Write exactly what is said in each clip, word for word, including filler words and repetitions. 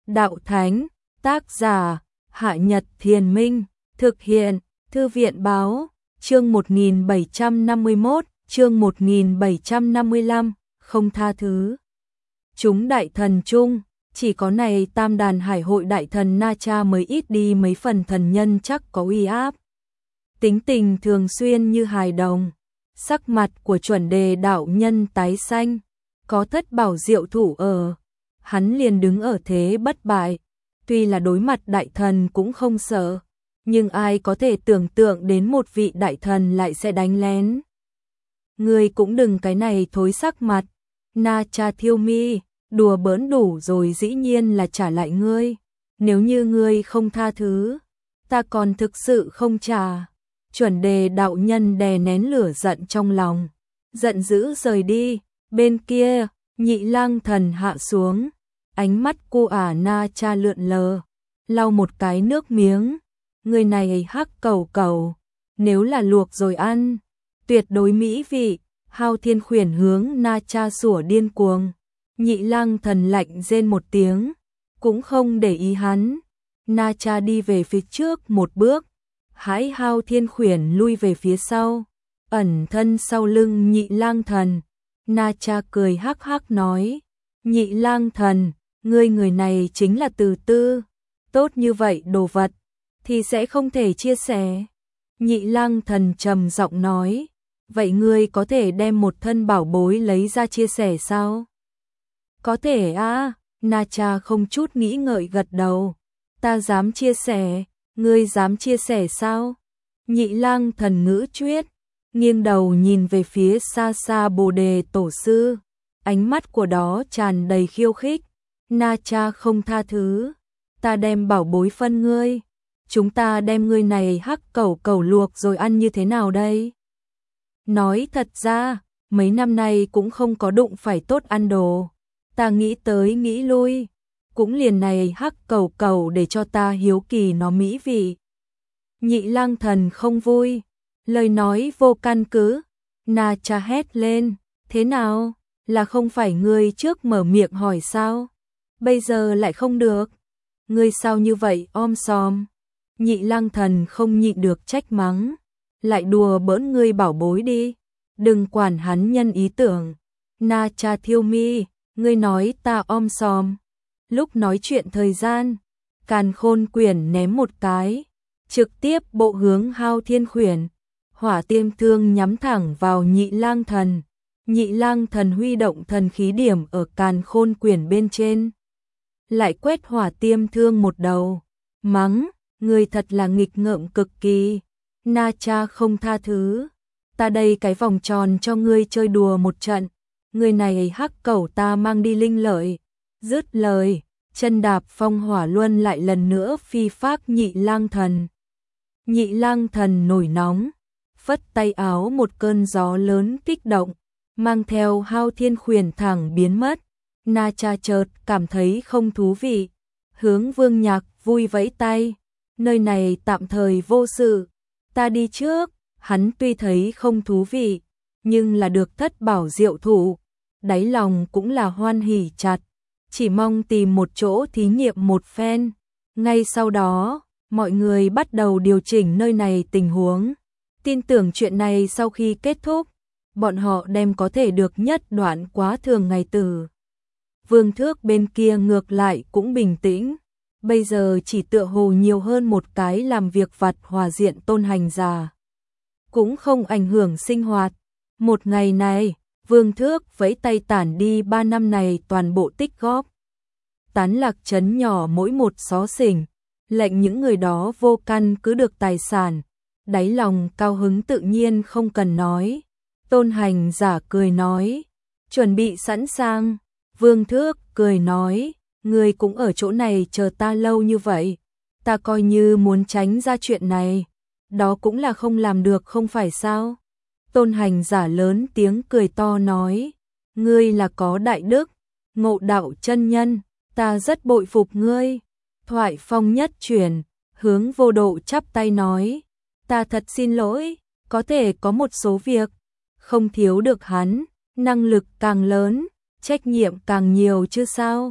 đạo thánh, tác giả, Hạ Nhật Thiền Minh, thực hiện, Thư viện báo, chương một nghìn bảy trăm năm mươi mốt, chương một nghìn bảy trăm năm mươi lăm, không tha thứ. Chúng đại thần chung, chỉ có này tam đàn hải hội đại thần Na Cha mới ít đi mấy phần thần nhân chắc có uy áp. Tính tình thường xuyên như hài đồng, sắc mặt của chuẩn đề đạo nhân tái xanh, có thất bảo diệu thủ ở, hắn liền đứng ở thế bất bại, tuy là đối mặt đại thần cũng không sợ, nhưng ai có thể tưởng tượng đến một vị đại thần lại sẽ đánh lén. Ngươi cũng đừng cái này thối sắc mặt, Na Cha thiêu mi, đùa bỡn đủ rồi dĩ nhiên là trả lại ngươi, nếu như ngươi không tha thứ, ta còn thực sự không trả. Chuẩn đề đạo nhân đè nén lửa giận trong lòng, giận dữ rời đi, bên kia, Nhị Lang Thần hạ xuống, ánh mắt cô ả Na Cha lượn lờ, lau một cái nước miếng, người này hắc cầu cầu, nếu là luộc rồi ăn, tuyệt đối mỹ vị. Hao Thiên khuyển hướng Na Cha sủa điên cuồng, Nhị Lang Thần lạnh rên một tiếng, cũng không để ý hắn. Na Cha đi về phía trước một bước, hãi Hao Thiên khuyển lui về phía sau, ẩn thân sau lưng Nhị Lang Thần. Na Cha cười hắc hắc nói, Nhị Lang Thần, ngươi người này chính là từ tư, tốt như vậy đồ vật, thì sẽ không thể chia sẻ. Nhị Lang Thần trầm giọng nói, vậy ngươi có thể đem một thân bảo bối lấy ra chia sẻ sao? Có thể à, Na Cha không chút nghĩ ngợi gật đầu, ta dám chia sẻ, ngươi dám chia sẻ sao? Nhị Lang Thần ngữ chuyết, nghiêng đầu nhìn về phía xa xa Bồ Đề Tổ Sư, ánh mắt của đó tràn đầy khiêu khích. Na Cha không tha thứ, ta đem bảo bối phân ngươi, chúng ta đem ngươi này hắc cẩu cẩu luộc rồi ăn như thế nào đây? Nói thật ra, mấy năm nay cũng không có đụng phải tốt ăn đồ, ta nghĩ tới nghĩ lui, cũng liền này hắc cẩu cẩu để cho ta hiếu kỳ nó mỹ vị. Nhị Lang Thần không vui, lời nói vô căn cứ. Na Cha hét lên, thế nào, là không phải ngươi trước mở miệng hỏi sao? Bây giờ lại không được, ngươi sao như vậy om sòm? Nhị Lang Thần không nhịn được trách mắng, lại đùa bỡn ngươi bảo bối đi, đừng quản hắn nhân ý tưởng. Na Cha thiêu mi, ngươi nói ta om sòm. Lúc nói chuyện thời gian, Càn Khôn Quyển ném một cái, trực tiếp bộ hướng Hao Thiên khuyển, hỏa tiêm thương nhắm thẳng vào Nhị Lang Thần. Nhị Lang Thần huy động thần khí điểm ở Càn Khôn Quyển bên trên, lại quét hỏa tiêm thương một đầu, mắng, ngươi thật là nghịch ngợm cực kỳ. Na Cha không tha thứ, ta đây cái vòng tròn cho ngươi chơi đùa một trận, ngươi này hắc cẩu ta mang đi linh lợi. Dứt lời, chân đạp phong hỏa luân lại lần nữa phi phác Nhị Lang Thần. Nhị Lang Thần nổi nóng, phất tay áo một cơn gió lớn kích động, mang theo Hao Thiên khuyển thẳng biến mất. Na Cha chợt cảm thấy không thú vị, hướng Vương Nhạc vui vẫy tay, nơi này tạm thời vô sự, ta đi trước. Hắn tuy thấy không thú vị, nhưng là được thất bảo diệu thủ, đáy lòng cũng là hoan hỉ chặt, chỉ mong tìm một chỗ thí nghiệm một phen. Ngay sau đó, mọi người bắt đầu điều chỉnh nơi này tình huống, tin tưởng chuyện này sau khi kết thúc, bọn họ đem có thể được nhất đoạn quá thường ngày tử. Vương Thước bên kia ngược lại cũng bình tĩnh, bây giờ chỉ tựa hồ nhiều hơn một cái làm việc vặt hòa diện tôn hành giả, cũng không ảnh hưởng sinh hoạt. Một ngày này, Vương Thước vẫy tay tản đi ba năm này toàn bộ tích góp, tán lạc trấn nhỏ mỗi một xó xỉnh, lệnh những người đó vô căn cứ được tài sản, đáy lòng cao hứng tự nhiên không cần nói. Tôn hành giả cười nói, chuẩn bị sẵn sàng. Vương Thước cười nói, ngươi cũng ở chỗ này chờ ta lâu như vậy, ta coi như muốn tránh ra chuyện này, đó cũng là không làm được không phải sao? Tôn hành giả lớn tiếng cười to nói, ngươi là có đại đức, Ngộ Đạo chân nhân, ta rất bội phục ngươi. Thoại phong nhất chuyển, hướng Vô Độ chắp tay nói, ta thật xin lỗi, có thể có một số việc không thiếu được hắn, năng lực càng lớn, trách nhiệm càng nhiều chứ sao?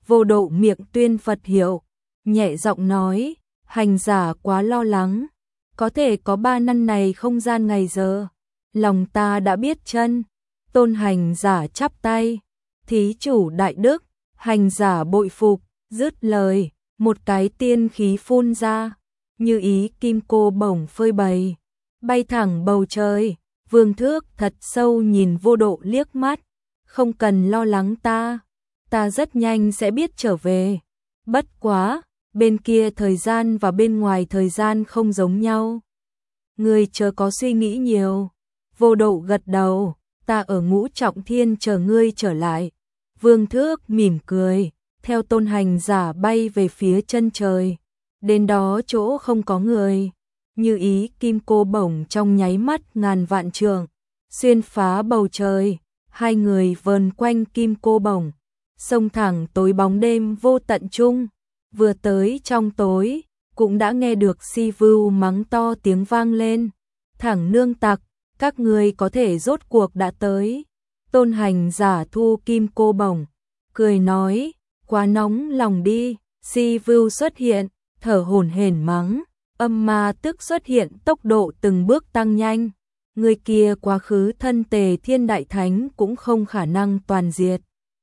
Vô Độ miệng tuyên Phật hiệu, nhẹ giọng nói, hành giả quá lo lắng, có thể có ba năm này không gian ngày giờ, lòng ta đã biết chân. Tôn hành giả chắp tay, thí chủ đại đức, hành giả bội phục, dứt lời, một cái tiên khí phun ra, như ý kim cô bổng phơi bày, bay thẳng bầu trời. Vương Thước thật sâu nhìn Vô Độ liếc mắt, không cần lo lắng ta, ta rất nhanh sẽ biết trở về. Bất quá, bên kia thời gian và bên ngoài thời gian không giống nhau. Ngươi chớ có suy nghĩ nhiều. Vô Độ gật đầu, ta ở Ngũ Trọng Thiên chờ ngươi trở lại. Vương Thước mỉm cười, theo tôn hành giả bay về phía chân trời. Đến đó chỗ không có người, như ý kim cô bổng trong nháy mắt ngàn vạn trượng, xuyên phá bầu trời, hai người vờn quanh kim cô bổng, xông thẳng tối bóng đêm vô tận trung. Vừa tới trong tối, cũng đã nghe được Si Vưu mắng to tiếng vang lên, thẳng nương tặc, các ngươi có thể rốt cuộc đã tới. Tôn hành giả thu kim cô bổng, cười nói, quá nóng lòng đi. Si Vưu xuất hiện, thở hổn hển mắng, âm ma tức xuất hiện tốc độ từng bước tăng nhanh. Người kia quá khứ thân Tề Thiên Đại Thánh cũng không khả năng toàn diệt.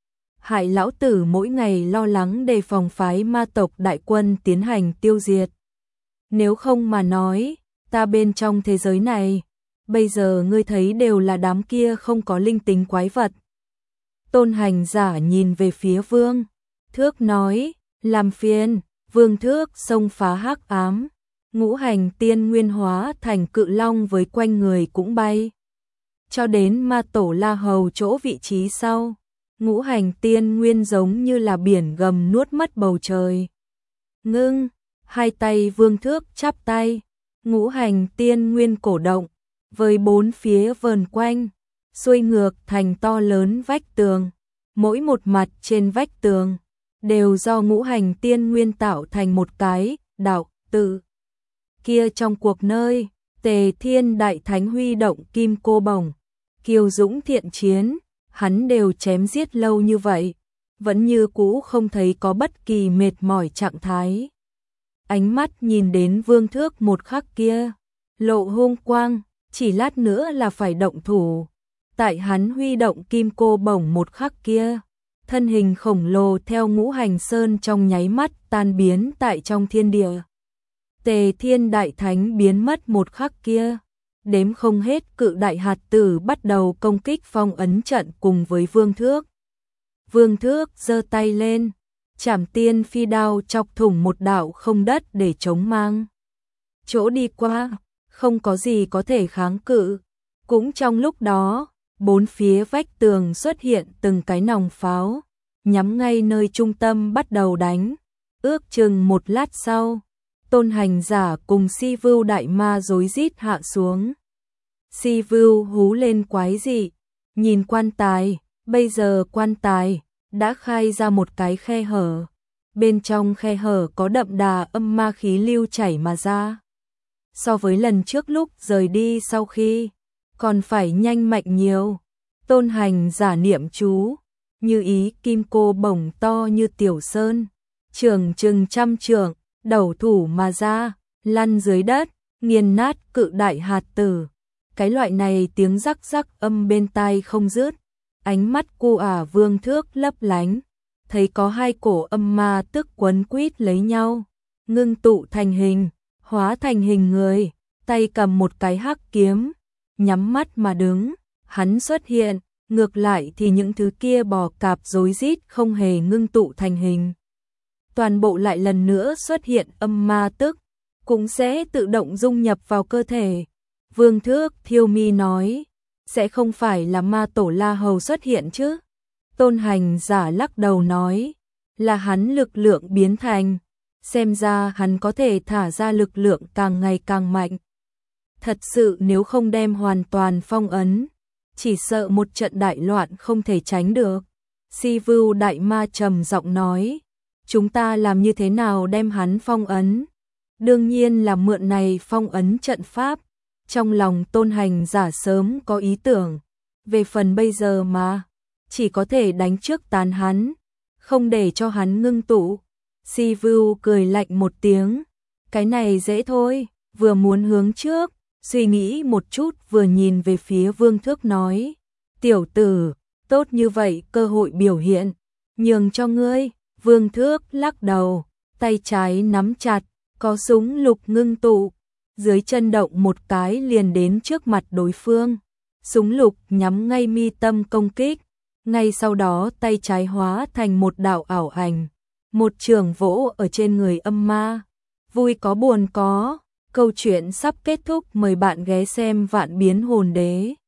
Hại lão tử mỗi ngày lo lắng đề phòng phái ma tộc đại quân tiến hành tiêu diệt. Nếu không mà nói, ta bên trong thế giới này, bây giờ ngươi thấy đều là đám kia không có linh tính quái vật. Tôn hành giả nhìn về phía Vương Thước nói, làm phiền. Vương Thước xông phá hắc ám, ngũ hành tiên nguyên hóa thành cự long với quanh người cũng bay. Cho đến ma tổ La Hầu chỗ vị trí sau, ngũ hành tiên nguyên giống như là biển gầm nuốt mất bầu trời. Ngưng, hai tay Vương Thước chắp tay, ngũ hành tiên nguyên cổ động, với bốn phía vờn quanh, xuôi ngược thành to lớn vách tường, mỗi một mặt trên vách tường đều do ngũ hành tiên nguyên tạo thành một cái đạo tự. Kia trong cuộc nơi, Tề Thiên Đại Thánh huy động kim cô bổng, kiêu dũng thiện chiến, hắn đều chém giết lâu như vậy, vẫn như cũ không thấy có bất kỳ mệt mỏi trạng thái. Ánh mắt nhìn đến Vương Thước một khắc kia, lộ hung quang, chỉ lát nữa là phải động thủ. Tại hắn huy động kim cô bổng một khắc kia, thân hình khổng lồ theo ngũ hành sơn trong nháy mắt tan biến tại trong thiên địa. Tề Thiên Đại Thánh biến mất một khắc kia, đếm không hết cự đại hạt tử bắt đầu công kích phong ấn trận cùng với Vương Thước. Vương Thước giơ tay lên, Trảm Tiên Phi đao chọc thủng một đạo không đất để chống mang. Chỗ đi qua, không có gì có thể kháng cự. Cũng trong lúc đó, bốn phía vách tường xuất hiện từng cái nòng pháo, nhắm ngay nơi trung tâm bắt đầu đánh. Ước chừng một lát sau, Tôn hành giả cùng Si Vưu đại ma rối rít hạ xuống. Si Vưu hú lên quái dị, nhìn quan tài, bây giờ quan tài đã khai ra một cái khe hở. Bên trong khe hở có đậm đà âm ma khí lưu chảy mà ra. So với lần trước lúc rời đi sau khi, còn phải nhanh mạnh nhiều. Tôn hành giả niệm chú, như ý kim cô bổng to như tiểu sơn, trường chừng trăm trượng, đầu thủ mà ra, lăn dưới đất, nghiền nát cự đại hạt tử. Cái loại này tiếng rắc rắc âm bên tai không dứt. Ánh mắt cu ả Vương Thước lấp lánh, thấy có hai cổ âm ma tức quấn quýt lấy nhau, ngưng tụ thành hình, hóa thành hình người, tay cầm một cái hắc kiếm, nhắm mắt mà đứng. Hắn xuất hiện, ngược lại thì những thứ kia bò cạp rối rít không hề ngưng tụ thành hình. Toàn bộ lại lần nữa xuất hiện âm ma tức, cũng sẽ tự động dung nhập vào cơ thể. Vương Thước thiêu mi nói, sẽ không phải là ma tổ La Hầu xuất hiện chứ? Tôn hành giả lắc đầu nói, là hắn lực lượng biến thành, xem ra hắn có thể thả ra lực lượng càng ngày càng mạnh. Thật sự nếu không đem hoàn toàn phong ấn, chỉ sợ một trận đại loạn không thể tránh được. Si Vưu đại ma trầm giọng nói, chúng ta làm như thế nào đem hắn phong ấn? Đương nhiên là mượn này phong ấn trận pháp. Trong lòng Tôn hành giả sớm có ý tưởng, về phần bây giờ mà, chỉ có thể đánh trước tàn hắn. không để cho hắn ngưng tụ. Si Vu cười lạnh một tiếng, cái này dễ thôi, vừa muốn hướng trước, suy nghĩ một chút vừa nhìn về phía Vương Thước nói, tiểu tử, tốt như vậy cơ hội biểu hiện, nhường cho ngươi. Vương Thước lắc đầu, tay trái nắm chặt, có súng lục ngưng tụ, dưới chân động một cái liền đến trước mặt đối phương. Súng lục nhắm ngay mi tâm công kích, ngay sau đó tay trái hóa thành một đạo ảo ảnh, một trường vỗ ở trên người âm ma. Vui có buồn có, câu chuyện sắp kết thúc, mời bạn ghé xem Vạn Biến Hồn Đế.